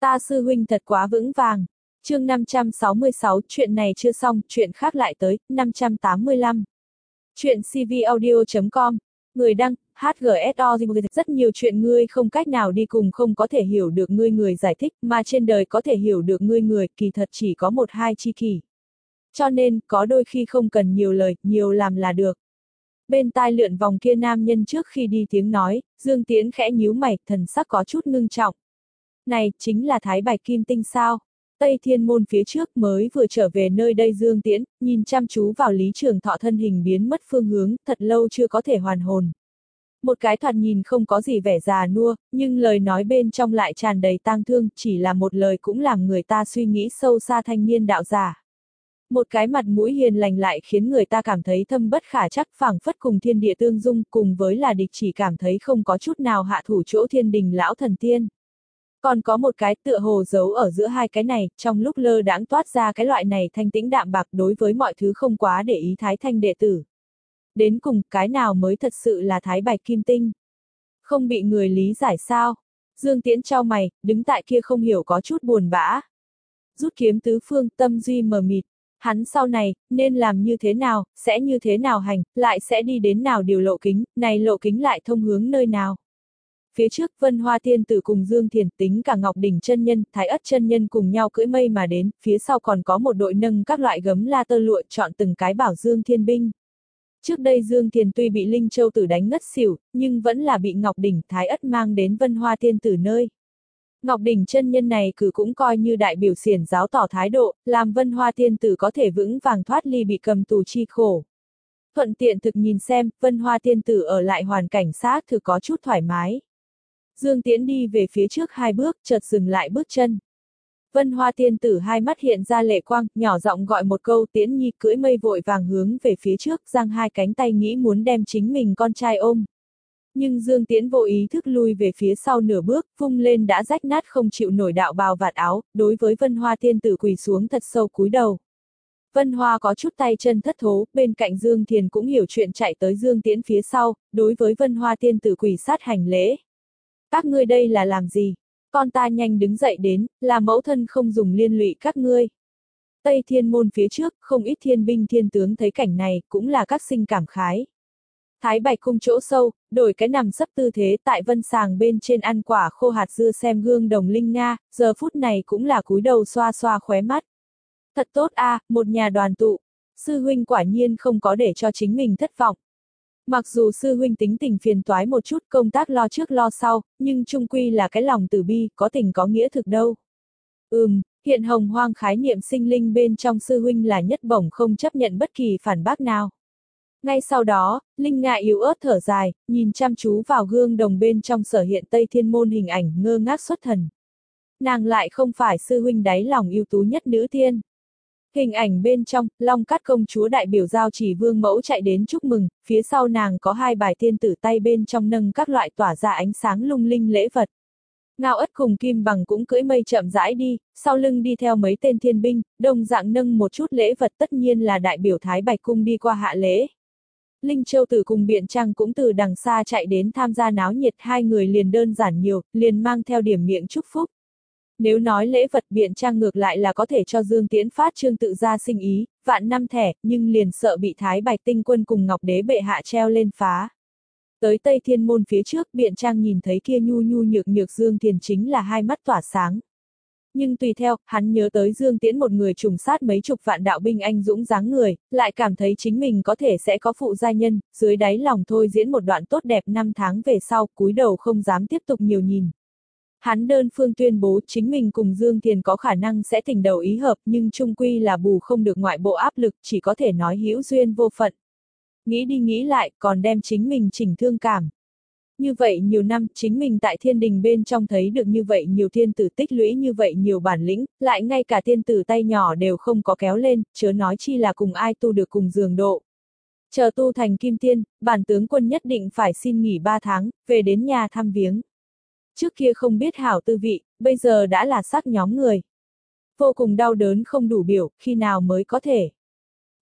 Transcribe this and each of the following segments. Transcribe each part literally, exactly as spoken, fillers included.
Ta sư huynh thật quá vững vàng. Chương năm trăm sáu mươi sáu, chuyện này chưa xong, chuyện khác lại tới. Năm trăm tám mươi lăm. Chuyện cvaudio chấm com. Người đăng, hát giê ét o. Rất nhiều chuyện ngươi không cách nào đi cùng không có thể hiểu được ngươi người giải thích, mà trên đời có thể hiểu được ngươi người, kỳ thật chỉ có một hai chi kỷ. Cho nên, có đôi khi không cần nhiều lời, nhiều làm là được. Bên tai lượn vòng kia nam nhân trước khi đi tiếng nói, Dương Tiễn khẽ nhíu mày, thần sắc có chút ngưng trọng. Này, chính là Thái Bạch Kim Tinh sao? Tây Thiên Môn phía trước mới vừa trở về nơi đây Dương Tiễn, nhìn chăm chú vào Lý Trường Thọ thân hình biến mất phương hướng, thật lâu chưa có thể hoàn hồn. Một cái thoạt nhìn không có gì vẻ già nua, nhưng lời nói bên trong lại tràn đầy tang thương, chỉ là một lời cũng làm người ta suy nghĩ sâu xa thanh niên đạo giả. Một cái mặt mũi hiền lành lại khiến người ta cảm thấy thâm bất khả trắc, phảng phất cùng thiên địa tương dung, cùng với là địch chỉ cảm thấy không có chút nào hạ thủ chỗ thiên đình lão thần tiên. Còn có một cái tựa hồ giấu ở giữa hai cái này, trong lúc lơ đãng toát ra cái loại này thanh tĩnh đạm bạc đối với mọi thứ không quá để ý Thái Thanh đệ tử. Đến cùng, cái nào mới thật sự là Thái Bạch Kim Tinh? Không bị người lý giải sao? Dương Tiễn chau mày, đứng tại kia không hiểu có chút buồn bã. Rút kiếm tứ phương, tâm duy mờ mịt. Hắn sau này, nên làm như thế nào, sẽ như thế nào hành, lại sẽ đi đến nào điều lộ kính, này lộ kính lại thông hướng nơi nào? Phía trước Vân Hoa Tiên Tử cùng Dương Thiền tính cả Ngọc Đỉnh chân nhân, Thái Ất chân nhân cùng nhau cưỡi mây mà đến, phía sau còn có một đội nâng các loại gấm la tơ lụa chọn từng cái bảo Dương Thiên binh. Trước đây Dương Thiền tuy bị Linh Châu Tử đánh ngất xỉu, nhưng vẫn là bị Ngọc Đỉnh Thái Ất mang đến Vân Hoa Tiên Tử nơi. Ngọc Đỉnh chân nhân này cử cũng coi như đại biểu xiển giáo tỏ thái độ, làm Vân Hoa Tiên Tử có thể vững vàng thoát ly bị cầm tù chi khổ. Thuận tiện thực nhìn xem, Vân Hoa Tiên Tử ở lại hoàn cảnh xác thực có chút thoải mái. Dương Tiễn đi về phía trước hai bước, chợt dừng lại bước chân. Vân Hoa Tiên Tử hai mắt hiện ra lệ quang, nhỏ giọng gọi một câu, Tiễn Nhi cưỡi mây vội vàng hướng về phía trước, giang hai cánh tay nghĩ muốn đem chính mình con trai ôm. Nhưng Dương Tiễn vô ý thức lui về phía sau nửa bước, vung lên đã rách nát không chịu nổi đạo bào vạt áo, đối với Vân Hoa Tiên Tử quỳ xuống thật sâu cúi đầu. Vân Hoa có chút tay chân thất thố, bên cạnh Dương Thiền cũng hiểu chuyện chạy tới Dương Tiễn phía sau, đối với Vân Hoa Tiên Tử quỳ sát hành lễ. Các ngươi đây là làm gì? Con ta nhanh đứng dậy đến, là mẫu thân không dùng liên lụy các ngươi. Tây Thiên Môn phía trước, không ít thiên binh thiên tướng thấy cảnh này, cũng là các sinh cảm khái. Thái Bạch Cung chỗ sâu, đổi cái nằm sấp tư thế tại vân sàng bên trên ăn quả khô hạt dưa xem gương đồng linh nga, giờ phút này cũng là cúi đầu xoa xoa khóe mắt. Thật tốt a, à, một nhà đoàn tụ. Sư huynh quả nhiên không có để cho chính mình thất vọng. Mặc dù sư huynh tính tình phiền toái một chút, công tác lo trước lo sau, nhưng chung quy là cái lòng từ bi, có tình có nghĩa thực đâu. Ừm, hiện hồng hoang khái niệm sinh linh bên trong sư huynh là nhất bổng không chấp nhận bất kỳ phản bác nào. Ngay sau đó, Linh Nga yếu ớt thở dài, nhìn chăm chú vào gương đồng bên trong sở hiện Tây Thiên Môn hình ảnh ngơ ngác xuất thần. Nàng lại không phải sư huynh đáy lòng ưu tú nhất nữ tiên. Hình ảnh bên trong, Long Cát công chúa đại biểu giao chỉ vương mẫu chạy đến chúc mừng, phía sau nàng có hai bài tiên tử tay bên trong nâng các loại tỏa ra ánh sáng lung linh lễ vật. Ngao Ất cùng Kim Bằng cũng cưỡi mây chậm rãi đi, sau lưng đi theo mấy tên thiên binh, đồng dạng nâng một chút lễ vật tất nhiên là đại biểu Thái Bạch Cung đi qua hạ lễ. Linh Châu Tử cùng Biện Trang cũng từ đằng xa chạy đến tham gia náo nhiệt, hai người liền đơn giản nhiều, liền mang theo điểm miệng chúc phúc. Nếu nói lễ vật Biện Trang ngược lại là có thể cho Dương Tiễn phát trương tự ra sinh ý, vạn năm thẻ, nhưng liền sợ bị Thái Bạch Tinh Quân cùng Ngọc Đế bệ hạ treo lên phá. Tới Tây Thiên Môn phía trước, Biện Trang nhìn thấy kia nhu nhu nhược nhược Dương Thiền chính là hai mắt tỏa sáng. Nhưng tùy theo, hắn nhớ tới Dương Tiễn một người trùng sát mấy chục vạn đạo binh anh dũng dáng người, lại cảm thấy chính mình có thể sẽ có phụ gia nhân, dưới đáy lòng thôi diễn một đoạn tốt đẹp năm tháng về sau, cúi đầu không dám tiếp tục nhiều nhìn. Hắn đơn phương tuyên bố chính mình cùng Dương Thiền có khả năng sẽ tình đầu ý hợp nhưng chung quy là bù không được ngoại bộ áp lực, chỉ có thể nói hữu duyên vô phận. Nghĩ đi nghĩ lại, còn đem chính mình chỉnh thương cảm. Như vậy nhiều năm, chính mình tại thiên đình bên trong thấy được như vậy nhiều thiên tử tích lũy như vậy nhiều bản lĩnh, lại ngay cả thiên tử tay nhỏ đều không có kéo lên, chớ nói chi là cùng ai tu được cùng giường độ. Chờ tu thành kim tiên, bản tướng quân nhất định phải xin nghỉ ba tháng, về đến nhà thăm viếng. Trước kia không biết hảo tư vị, bây giờ đã là xác nhóm người. Vô cùng đau đớn không đủ biểu, khi nào mới có thể.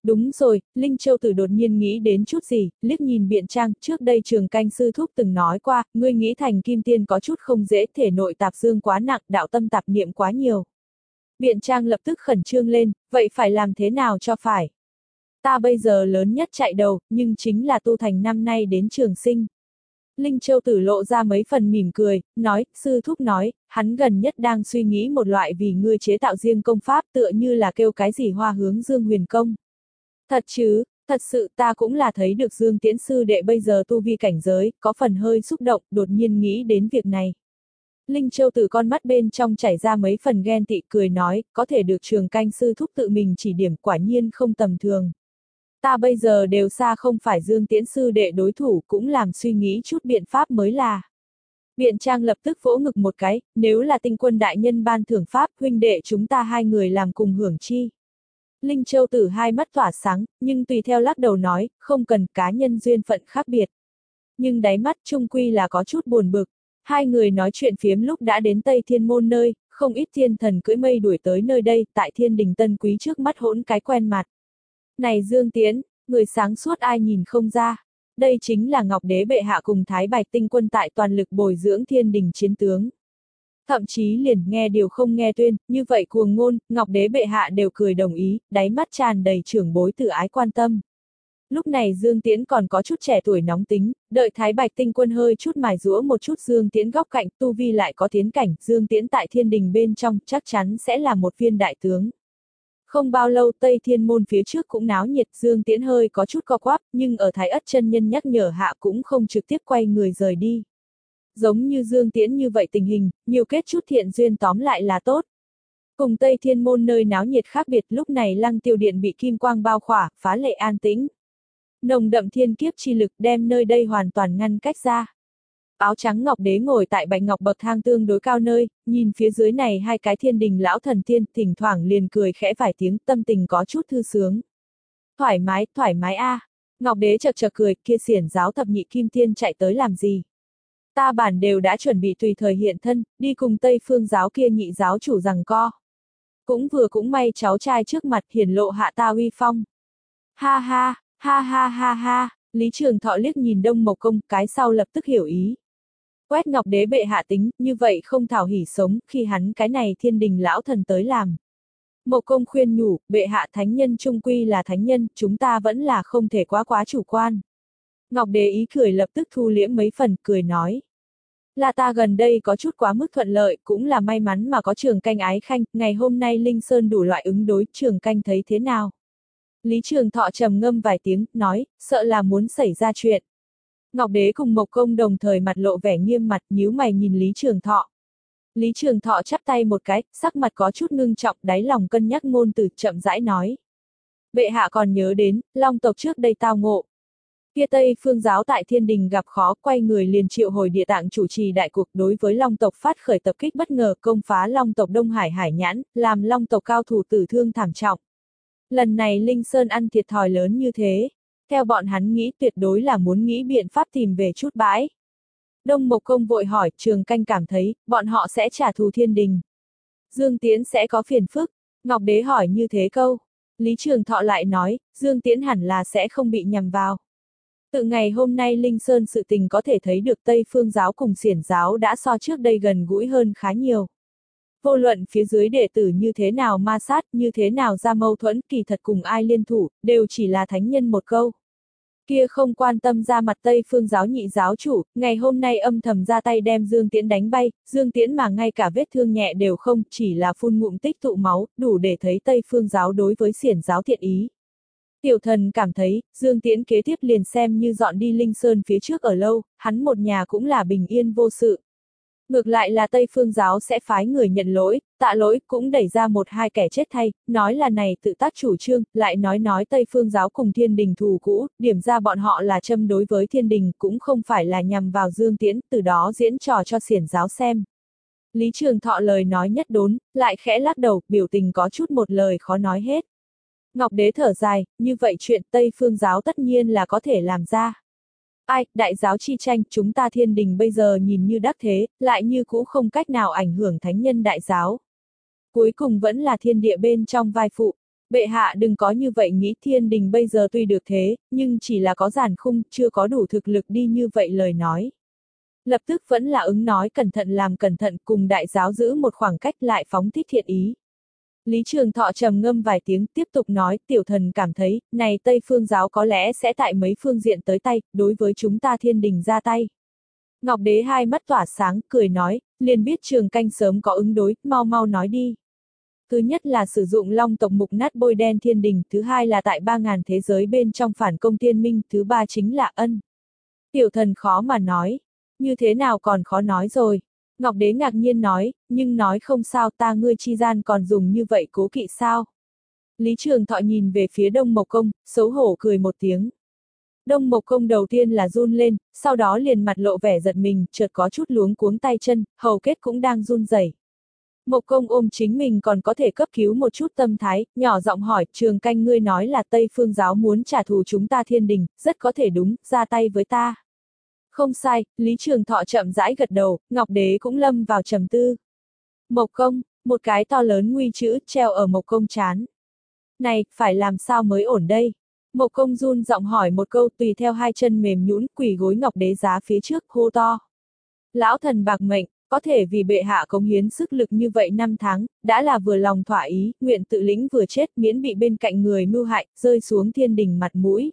Đúng rồi, Linh Châu Tử đột nhiên nghĩ đến chút gì, liếc nhìn Biện Trang, trước đây Trường Canh sư thúc từng nói qua, ngươi nghĩ thành kim tiên có chút không dễ, thể nội tạp dương quá nặng, đạo tâm tạp niệm quá nhiều. Biện Trang lập tức khẩn trương lên, vậy phải làm thế nào cho phải? Ta bây giờ lớn nhất chạy đầu, nhưng chính là tu thành năm nay đến trường sinh. Linh Châu Tử lộ ra mấy phần mỉm cười, nói, sư thúc nói, hắn gần nhất đang suy nghĩ một loại vì ngươi chế tạo riêng công pháp tựa như là kêu cái gì hoa hướng dương huyền công. Thật chứ, thật sự ta cũng là thấy được Dương Tiễn sư đệ bây giờ tu vi cảnh giới, có phần hơi xúc động, đột nhiên nghĩ đến việc này. Linh Châu Tử con mắt bên trong chảy ra mấy phần ghen tị cười nói, có thể được Trường Canh sư thúc tự mình chỉ điểm quả nhiên không tầm thường. Ta bây giờ đều xa không phải Dương Tiễn sư đệ đối thủ cũng làm suy nghĩ chút biện pháp mới là. Biện Trang lập tức vỗ ngực một cái, nếu là Tinh Quân đại nhân ban thưởng pháp huynh đệ chúng ta hai người làm cùng hưởng chi. Linh Châu Tử hai mắt tỏa sáng, nhưng tùy theo lắc đầu nói, không cần cá nhân duyên phận khác biệt. Nhưng đáy mắt trung quy là có chút buồn bực. Hai người nói chuyện phiếm lúc đã đến Tây Thiên Môn nơi, không ít thiên thần cưỡi mây đuổi tới nơi đây, tại Thiên Đình Tân Quý trước mắt hỗn cái quen mặt. Này Dương Tiễn, người sáng suốt ai nhìn không ra. Đây chính là Ngọc Đế bệ hạ cùng Thái Bạch Tinh Quân tại toàn lực bồi dưỡng Thiên Đình chiến tướng. Thậm chí liền nghe điều không nghe tuyên, như vậy cuồng ngôn, Ngọc Đế bệ hạ đều cười đồng ý, đáy mắt tràn đầy trưởng bối tự ái quan tâm. Lúc này Dương Tiễn còn có chút trẻ tuổi nóng tính, đợi Thái Bạch Tinh Quân hơi chút mài giũa một chút Dương Tiễn góc cạnh, tu vi lại có tiến cảnh, Dương Tiễn tại Thiên Đình bên trong chắc chắn sẽ là một viên đại tướng. Không bao lâu Tây Thiên Môn phía trước cũng náo nhiệt, Dương Tiễn hơi có chút co quắp, nhưng ở Thái Ất chân nhân nhắc nhở hạ cũng không trực tiếp quay người rời đi. Giống như Dương Tiễn như vậy tình hình, nhiều kết chút thiện duyên tóm lại là tốt. Cùng Tây Thiên Môn nơi náo nhiệt khác biệt, lúc này Lăng Tiêu Điện bị kim quang bao khỏa, phá lệ an tĩnh. Nồng đậm thiên kiếp chi lực đem nơi đây hoàn toàn ngăn cách ra. Áo trắng Ngọc Đế ngồi tại bạch ngọc bậc thang tương đối cao nơi, nhìn phía dưới này hai cái thiên đình lão thần tiên, thỉnh thoảng liền cười khẽ vài tiếng, tâm tình có chút thư sướng. Thoải mái, thoải mái a. À. Ngọc Đế chật chật cười, kia xiển giáo thập nhị kim tiên chạy tới làm gì? Ta bản đều đã chuẩn bị tùy thời hiện thân, đi cùng Tây Phương giáo kia nhị giáo chủ rằng co. Cũng vừa cũng may cháu trai trước mặt hiển lộ hạ ta uy phong. Ha ha, ha ha ha ha, Lý Trường Thọ liếc nhìn Đông Mộc Công, cái sau lập tức hiểu ý. Quét Ngọc Đế bệ hạ tính, như vậy không thảo hỉ sống, khi hắn cái này thiên đình lão thần tới làm. Mộc Công khuyên nhủ, bệ hạ thánh nhân trung quy là thánh nhân, chúng ta vẫn là không thể quá quá chủ quan. Ngọc Đế ý cười lập tức thu liễm mấy phần, cười nói. Là ta gần đây có chút quá mức thuận lợi, cũng là may mắn mà có Trường Canh ái khanh, ngày hôm nay Linh Sơn đủ loại ứng đối, Trường Canh thấy thế nào? Lý Trường Thọ trầm ngâm vài tiếng, nói, sợ là muốn xảy ra chuyện. Ngọc Đế cùng Mộc Công đồng thời mặt lộ vẻ nghiêm mặt, nhíu mày nhìn Lý Trường Thọ. Lý Trường Thọ chắp tay một cái, sắc mặt có chút ngưng trọng, đáy lòng cân nhắc ngôn từ, chậm rãi nói. Bệ hạ còn nhớ đến, Long tộc trước đây tao ngộ. Kia Tây Phương giáo tại Thiên Đình gặp khó, quay người liền triệu hồi địa tạng chủ trì đại cuộc, đối với Long tộc phát khởi tập kích bất ngờ, công phá Long tộc Đông Hải Hải Nhãn, làm Long tộc cao thủ tử thương thảm trọng. Lần này Linh Sơn ăn thiệt thòi lớn như thế, theo bọn hắn nghĩ tuyệt đối là muốn nghĩ biện pháp tìm về chút bãi. Đông Mộc Công vội hỏi, Trường Canh cảm thấy, bọn họ sẽ trả thù Thiên Đình. Dương Tiễn sẽ có phiền phức, Ngọc Đế hỏi như thế câu. Lý Trường Thọ lại nói, Dương Tiễn hẳn là sẽ không bị nhằm vào. Từ ngày hôm nay Linh Sơn sự tình có thể thấy được Tây Phương giáo cùng xiển giáo đã so trước đây gần gũi hơn khá nhiều. Vô luận phía dưới đệ tử như thế nào ma sát, như thế nào ra mâu thuẫn, kỳ thật cùng ai liên thủ, đều chỉ là thánh nhân một câu. Kia không quan tâm ra mặt Tây Phương giáo nhị giáo chủ, ngày hôm nay âm thầm ra tay đem Dương Tiễn đánh bay, Dương Tiễn mà ngay cả vết thương nhẹ đều không, chỉ là phun ngụm tích tụ máu, đủ để thấy Tây Phương giáo đối với xiển giáo thiện ý. Tiểu thần cảm thấy, Dương Tiễn kế tiếp liền xem như dọn đi Linh Sơn phía trước ở lâu, hắn một nhà cũng là bình yên vô sự. Ngược lại là Tây Phương giáo sẽ phái người nhận lỗi, tạ lỗi, cũng đẩy ra một hai kẻ chết thay, nói là này tự tác chủ trương, lại nói nói Tây Phương giáo cùng Thiên Đình thù cũ, điểm ra bọn họ là châm đối với Thiên Đình, cũng không phải là nhằm vào Dương Tiễn, từ đó diễn trò cho xiển giáo xem. Lý Trường Thọ lời nói nhất đốn, lại khẽ lắc đầu, biểu tình có chút một lời khó nói hết. Ngọc Đế thở dài, như vậy chuyện Tây Phương giáo tất nhiên là có thể làm ra. Ai, đại giáo chi tranh, chúng ta Thiên Đình bây giờ nhìn như đắc thế, lại như cũ không cách nào ảnh hưởng thánh nhân đại giáo. Cuối cùng vẫn là thiên địa bên trong vai phụ. Bệ hạ đừng có như vậy nghĩ, thiên đình bây giờ tuy được thế, nhưng chỉ là có giàn khung, chưa có đủ thực lực đi như vậy lời nói. Lập tức vẫn là ứng nói cẩn thận làm cẩn thận, cùng đại giáo giữ một khoảng cách lại phóng thích thiện ý. Lý Trường Thọ trầm ngâm vài tiếng tiếp tục nói, tiểu thần cảm thấy, này Tây Phương giáo có lẽ sẽ tại mấy phương diện tới tay, đối với chúng ta thiên đình ra tay. Ngọc Đế hai mắt tỏa sáng, cười nói, liền biết Trường Canh sớm có ứng đối, mau mau nói đi. Thứ nhất là sử dụng long tộc mục nát bôi đen thiên đình, thứ hai là tại ba ngàn thế giới bên trong phản công tiên minh, thứ ba chính là ân. Tiểu thần khó mà nói, như thế nào còn khó nói rồi. Ngọc Đế ngạc nhiên nói, nhưng nói không sao, ta ngươi chi gian còn dùng như vậy cố kỵ sao. Lý Trường Thọ nhìn về phía Đông Mộc Công, xấu hổ cười một tiếng. Đông Mộc Công đầu tiên là run lên, sau đó liền mặt lộ vẻ giật mình, chợt có chút luống cuống tay chân, hầu kết cũng đang run rẩy. Mộc Công ôm chính mình còn có thể cấp cứu một chút tâm thái, nhỏ giọng hỏi, Trường Canh ngươi nói là Tây Phương giáo muốn trả thù chúng ta thiên đình, rất có thể đúng, ra tay với ta. Không sai, Lý Trường Thọ chậm rãi gật đầu, Ngọc Đế cũng lâm vào trầm tư. Mộc Công, một cái to lớn nguy chữ treo ở Mộc Công trán. Này, phải làm sao mới ổn đây? Mộc Công run giọng hỏi một câu, tùy theo hai chân mềm nhũn quỳ gối Ngọc Đế giá phía trước, hô to. Lão thần bạc mệnh, có thể vì bệ hạ cống hiến sức lực như vậy năm tháng, đã là vừa lòng thỏa ý, nguyện tự lĩnh vừa chết miễn bị bên cạnh người mưu hại, rơi xuống thiên đình mặt mũi.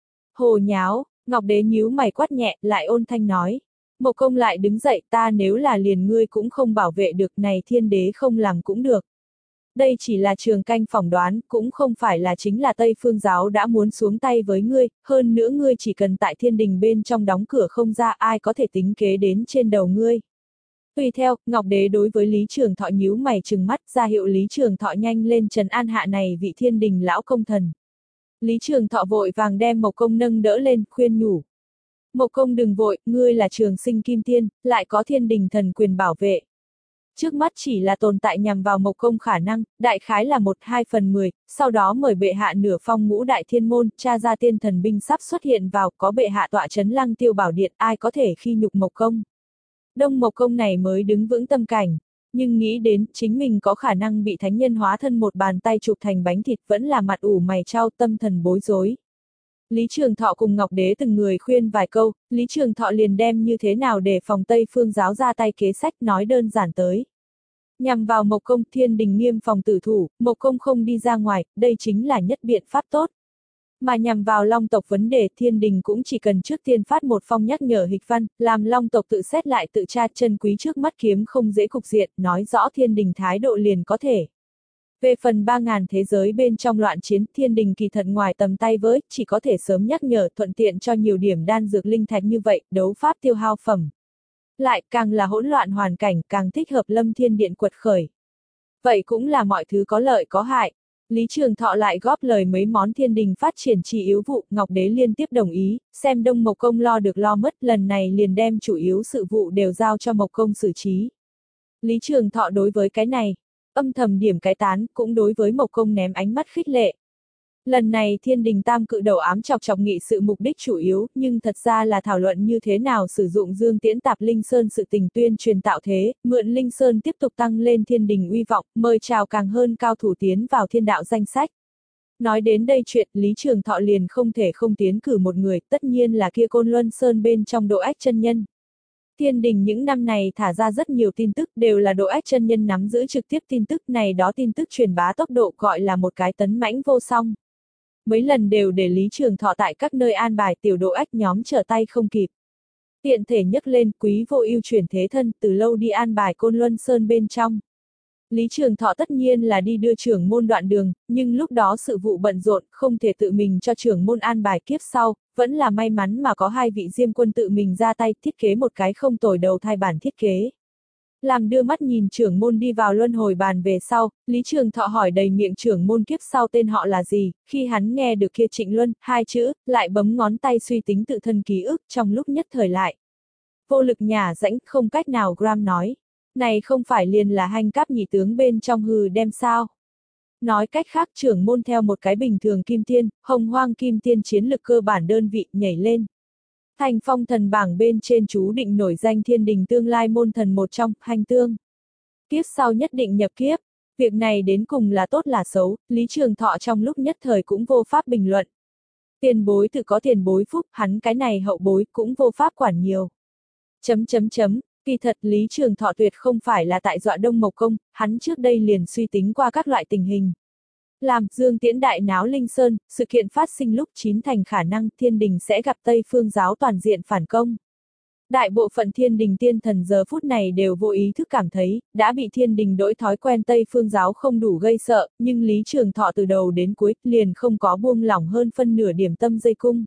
Hồ nháo, Ngọc Đế nhíu mày quát nhẹ, lại ôn thanh nói. Mộc Công lại đứng dậy, ta nếu là liền ngươi cũng không bảo vệ được, này thiên đế không làm cũng được. Đây chỉ là Trường Canh phỏng đoán, cũng không phải là chính là Tây Phương giáo đã muốn xuống tay với ngươi, hơn nữa ngươi chỉ cần tại thiên đình bên trong đóng cửa không ra, ai có thể tính kế đến trên đầu ngươi. Tùy theo, Ngọc Đế đối với Lý Trường Thọ nhíu mày trừng mắt, ra hiệu Lý Trường Thọ nhanh lên trần an hạ này vị thiên đình lão công thần. Lý Trường Thọ vội vàng đem Mộc Công nâng đỡ lên, khuyên nhủ. Mộc Công đừng vội, ngươi là trường sinh kim tiên, lại có thiên đình thần quyền bảo vệ. Trước mắt chỉ là tồn tại nhằm vào Mộc Công khả năng, đại khái là một hai phần mười, sau đó mời bệ hạ nửa phong ngũ đại thiên môn, tra ra tiên thần binh sắp xuất hiện vào, có bệ hạ tọa chấn Lăng Tiêu Bảo Điện, ai có thể khi nhục Mộc Công. Đông Mộc Công này mới đứng vững tâm cảnh, nhưng nghĩ đến chính mình có khả năng bị thánh nhân hóa thân một bàn tay chụp thành bánh thịt, vẫn là mặt ủ mày chau, tâm thần bối rối. Lý Trường Thọ cùng Ngọc Đế từng người khuyên vài câu, Lý Trường Thọ liền đem như thế nào để phòng Tây Phương giáo ra tay kế sách nói đơn giản tới. Nhằm vào Mộc Công, thiên đình nghiêm phòng tử thủ, Mộc Công không đi ra ngoài, đây chính là nhất biện pháp tốt. Mà nhằm vào Long tộc vấn đề, thiên đình cũng chỉ cần trước tiên phát một phong nhắc nhở hịch văn, làm Long tộc tự xét lại tự tra, chân quý trước mắt kiếm không dễ cục diện, nói rõ thiên đình thái độ liền có thể. Về phần ba ngàn thế giới bên trong loạn chiến, thiên đình kỳ thật ngoài tầm tay với, chỉ có thể sớm nhắc nhở, thuận tiện cho nhiều điểm đan dược linh thạch như vậy, đấu pháp tiêu hao phẩm. Lại, càng là hỗn loạn hoàn cảnh, càng thích hợp Lâm Thiên Điện quật khởi. Vậy cũng là mọi thứ có lợi có hại. Lý Trường Thọ lại góp lời mấy món thiên đình phát triển chỉ yếu vụ, Ngọc Đế liên tiếp đồng ý, xem Đông Mộc Công lo được lo mất, lần này liền đem chủ yếu sự vụ đều giao cho Mộc Công xử trí. Lý Trường Thọ đối với cái này, âm thầm điểm cái tán, cũng đối với Mộc Công ném ánh mắt khích lệ. Lần này thiên đình tam cự đầu ám chọc chọc nghị sự mục đích chủ yếu, nhưng thật ra là thảo luận như thế nào sử dụng Dương Tiễn Tạp Linh Sơn sự tình tuyên truyền tạo thế, mượn Linh Sơn tiếp tục tăng lên thiên đình uy vọng, mời chào càng hơn cao thủ tiến vào thiên đạo danh sách. Nói đến đây chuyện, Lý Trường Thọ liền không thể không tiến cử một người, tất nhiên là kia Côn Luân Sơn bên trong Độ Ách chân nhân. Thiên đình những năm này thả ra rất nhiều tin tức, đều là Độ Ách chân nhân nắm giữ trực tiếp tin tức này, đó tin tức truyền bá tốc độ gọi là một cái tấn mãnh vô song. Mấy lần đều để Lý Trường Thọ tại các nơi an bài tiểu Độ Ách nhóm trở tay không kịp. Tiện thể nhấc lên quý vô ưu chuyển thế thân, từ lâu đi an bài Côn Luân Sơn bên trong. Lý Trường Thọ tất nhiên là đi đưa trưởng môn đoạn đường, nhưng lúc đó sự vụ bận rộn, không thể tự mình cho trưởng môn an bài kiếp sau, vẫn là may mắn mà có hai vị diêm quân tự mình ra tay thiết kế một cái không tồi đầu thai bản thiết kế. Làm đưa mắt nhìn trưởng môn đi vào luân hồi bàn về sau, Lý Trường Thọ hỏi đầy miệng trưởng môn kiếp sau tên họ là gì, khi hắn nghe được kia Trịnh Luân, hai chữ, lại bấm ngón tay suy tính tự thân ký ức trong lúc nhất thời lại. Vô lực nhả rãnh, không cách nào gram nói. Này không phải liền là hành cáp nhị tướng bên trong hừ đem sao. Nói cách khác trưởng môn theo một cái bình thường kim tiên, hồng hoang kim tiên chiến lực cơ bản đơn vị nhảy lên. Thành phong thần bảng bên trên chú định nổi danh thiên đình tương lai môn thần một trong, hành tương. Kiếp sau nhất định nhập kiếp. Việc này đến cùng là tốt là xấu, Lý Trường Thọ trong lúc nhất thời cũng vô pháp bình luận. Tiền bối tự có tiền bối phúc, hắn cái này hậu bối cũng vô pháp quản nhiều. Chấm chấm chấm, kỳ thật Lý Trường Thọ tuyệt không phải là tại dọa Đông Mộc Công, hắn trước đây liền suy tính qua các loại tình hình. Làm Dương Tiễn đại náo Linh Sơn, sự kiện phát sinh lúc chín thành khả năng Thiên Đình sẽ gặp Tây Phương giáo toàn diện phản công. Đại bộ phận Thiên Đình tiên thần giờ phút này đều vô ý thức cảm thấy, đã bị Thiên Đình đổi thói quen Tây Phương giáo không đủ gây sợ, nhưng Lý Trường Thọ từ đầu đến cuối liền không có buông lỏng hơn phân nửa điểm tâm dây cung.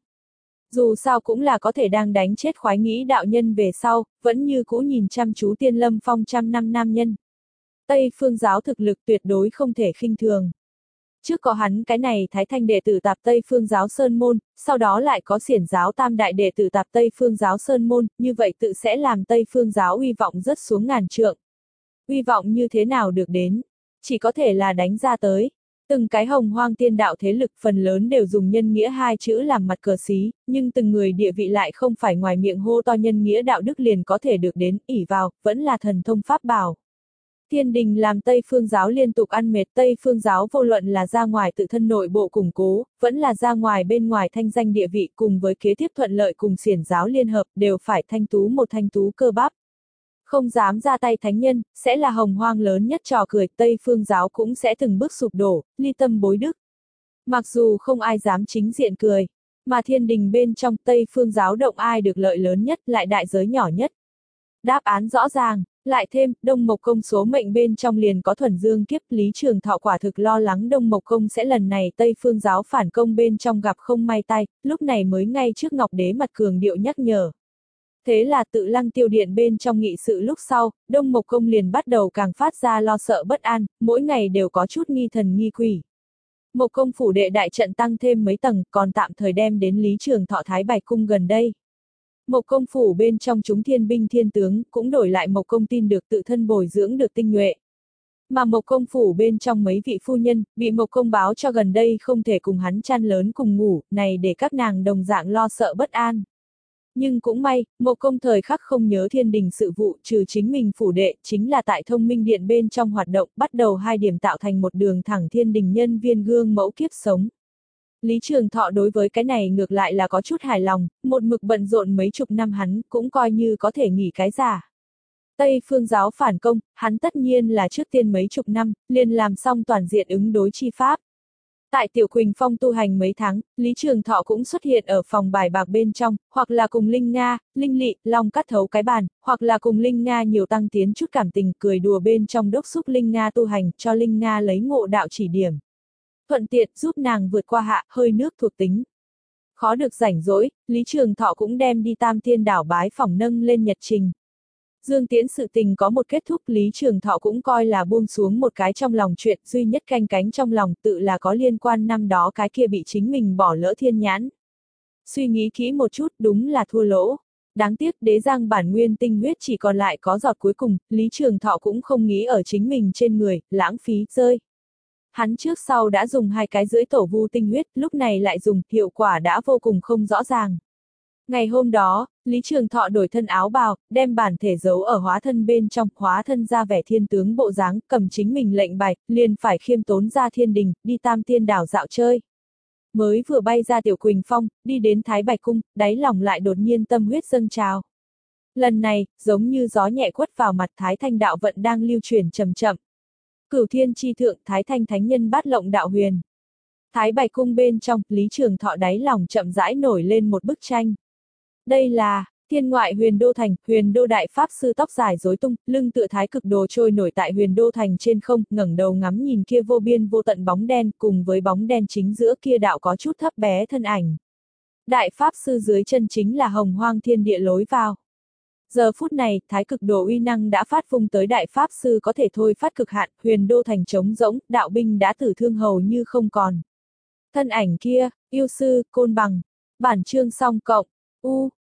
Dù sao cũng là có thể đang đánh chết khoái nghĩ đạo nhân về sau, vẫn như cũ nhìn chăm chú Tiên Lâm Phong trăm năm nam nhân. Tây Phương giáo thực lực tuyệt đối không thể khinh thường. Trước có hắn cái này Thái Thanh đệ tử tạp Tây Phương giáo Sơn Môn, sau đó lại có Xiển giáo Tam đại đệ tử tạp Tây Phương giáo Sơn Môn, như vậy tự sẽ làm Tây Phương giáo uy vọng rất xuống ngàn trượng. Uy vọng như thế nào được đến? Chỉ có thể là đánh ra tới. Từng cái hồng hoang tiên đạo thế lực phần lớn đều dùng nhân nghĩa hai chữ làm mặt cờ xí, nhưng từng người địa vị lại không phải ngoài miệng hô to nhân nghĩa đạo đức liền có thể được đến, ỷ vào, vẫn là thần thông pháp bảo. Thiên Đình làm Tây Phương giáo liên tục ăn mệt, Tây Phương giáo vô luận là ra ngoài tự thân nội bộ củng cố, vẫn là ra ngoài bên ngoài thanh danh địa vị cùng với kế tiếp thuận lợi cùng Xiển giáo liên hợp đều phải thanh tú một thanh tú cơ bắp. Không dám ra tay thánh nhân, sẽ là hồng hoang lớn nhất trò cười, Tây Phương giáo cũng sẽ từng bước sụp đổ, ly tâm bối đức. Mặc dù không ai dám chính diện cười, mà Thiên Đình bên trong Tây Phương giáo động ai được lợi lớn nhất lại đại giới nhỏ nhất. Đáp án rõ ràng. Lại thêm, Đông Mộc Công số mệnh bên trong liền có thuần dương kiếp, Lý Trường Thọ quả thực lo lắng Đông Mộc Công sẽ lần này Tây Phương giáo phản công bên trong gặp không may tay, lúc này mới ngay trước Ngọc Đế mặt cường điệu nhắc nhở. Thế là tự Lăng Tiêu Điện bên trong nghị sự lúc sau, Đông Mộc Công liền bắt đầu càng phát ra lo sợ bất an, mỗi ngày đều có chút nghi thần nghi quỷ. Mộc Công phủ đệ đại trận tăng thêm mấy tầng, còn tạm thời đem đến Lý Trường Thọ Thái Bạch Cung gần đây. Mộc Công phủ bên trong chúng thiên binh thiên tướng cũng đổi lại Mộc Công tin được tự thân bồi dưỡng được tinh nhuệ. Mà Mộc Công phủ bên trong mấy vị phu nhân, bị Mộc Công báo cho gần đây không thể cùng hắn chăn lớn cùng ngủ, này để các nàng đồng dạng lo sợ bất an. Nhưng cũng may, Mộc Công thời khắc không nhớ Thiên Đình sự vụ, trừ chính mình phủ đệ, chính là tại Thông Minh Điện bên trong hoạt động, bắt đầu hai điểm tạo thành một đường thẳng Thiên Đình nhân viên gương mẫu kiếp sống. Lý Trường Thọ đối với cái này ngược lại là có chút hài lòng, một mực bận rộn mấy chục năm hắn cũng coi như có thể nghỉ cái giả. Tây Phương giáo phản công, hắn tất nhiên là trước tiên mấy chục năm, liền làm xong toàn diện ứng đối chi pháp. Tại Tiểu Quỳnh Phong tu hành mấy tháng, Lý Trường Thọ cũng xuất hiện ở phòng bài bạc bên trong, hoặc là cùng Linh Nga, Linh Lị, Long cắt thấu cái bàn, hoặc là cùng Linh Nga nhiều tăng tiến chút cảm tình cười đùa bên trong đốc xúc Linh Nga tu hành, cho Linh Nga lấy ngộ đạo chỉ điểm. Thuận tiện giúp nàng vượt qua hạ hơi nước thuộc tính. Khó được rảnh rỗi, Lý Trường Thọ cũng đem đi Tam Thiên đảo bái phỏng nâng lên nhật trình. Dương Tiễn sự tình có một kết thúc, Lý Trường Thọ cũng coi là buông xuống một cái trong lòng chuyện, duy nhất canh cánh trong lòng tự là có liên quan năm đó cái kia bị chính mình bỏ lỡ thiên nhãn. Suy nghĩ kỹ một chút đúng là thua lỗ. Đáng tiếc đế giang bản nguyên tinh huyết chỉ còn lại có giọt cuối cùng, Lý Trường Thọ cũng không nghĩ ở chính mình trên người, lãng phí rơi. Hắn trước sau đã dùng hai cái rưỡi tổ vu tinh huyết, lúc này lại dùng, hiệu quả đã vô cùng không rõ ràng. Ngày hôm đó, Lý Trường Thọ đổi thân áo bào, đem bản thể giấu ở hóa thân bên trong, hóa thân ra vẻ thiên tướng bộ dáng, cầm chính mình lệnh bài, liền phải khiêm tốn ra Thiên Đình, đi Tam Thiên đảo dạo chơi. Mới vừa bay ra Tiểu Quỳnh Phong, đi đến Thái Bạch Cung, đáy lòng lại đột nhiên tâm huyết dâng trào. Lần này, giống như gió nhẹ quất vào mặt, Thái Thanh đạo vận đang lưu truyền chậm chậm. Cửu Thiên chi thượng, Thái Thanh thánh nhân bát lộng đạo huyền. Thái Bạch Cung bên trong, Lý Trường Thọ đáy lòng chậm rãi nổi lên một bức tranh. Đây là Thiên Ngoại Huyền Đô Thành, Huyền Đô đại pháp sư tóc dài rối tung, lưng tựa thái cực đồ trôi nổi tại Huyền Đô Thành trên không, ngẩng đầu ngắm nhìn kia vô biên vô tận bóng đen, cùng với bóng đen chính giữa kia đạo có chút thấp bé thân ảnh. Đại pháp sư dưới chân chính là Hồng Hoang Thiên Địa lối vào. Giờ phút này, thái cực đồ uy năng đã phát vung tới đại pháp sư có thể thôi phát cực hạn, Huyền Đô Thành trống rỗng, đạo binh đã tử thương hầu như không còn. Thân ảnh kia, yêu sư, côn bằng. Bản chương xong cộng. U,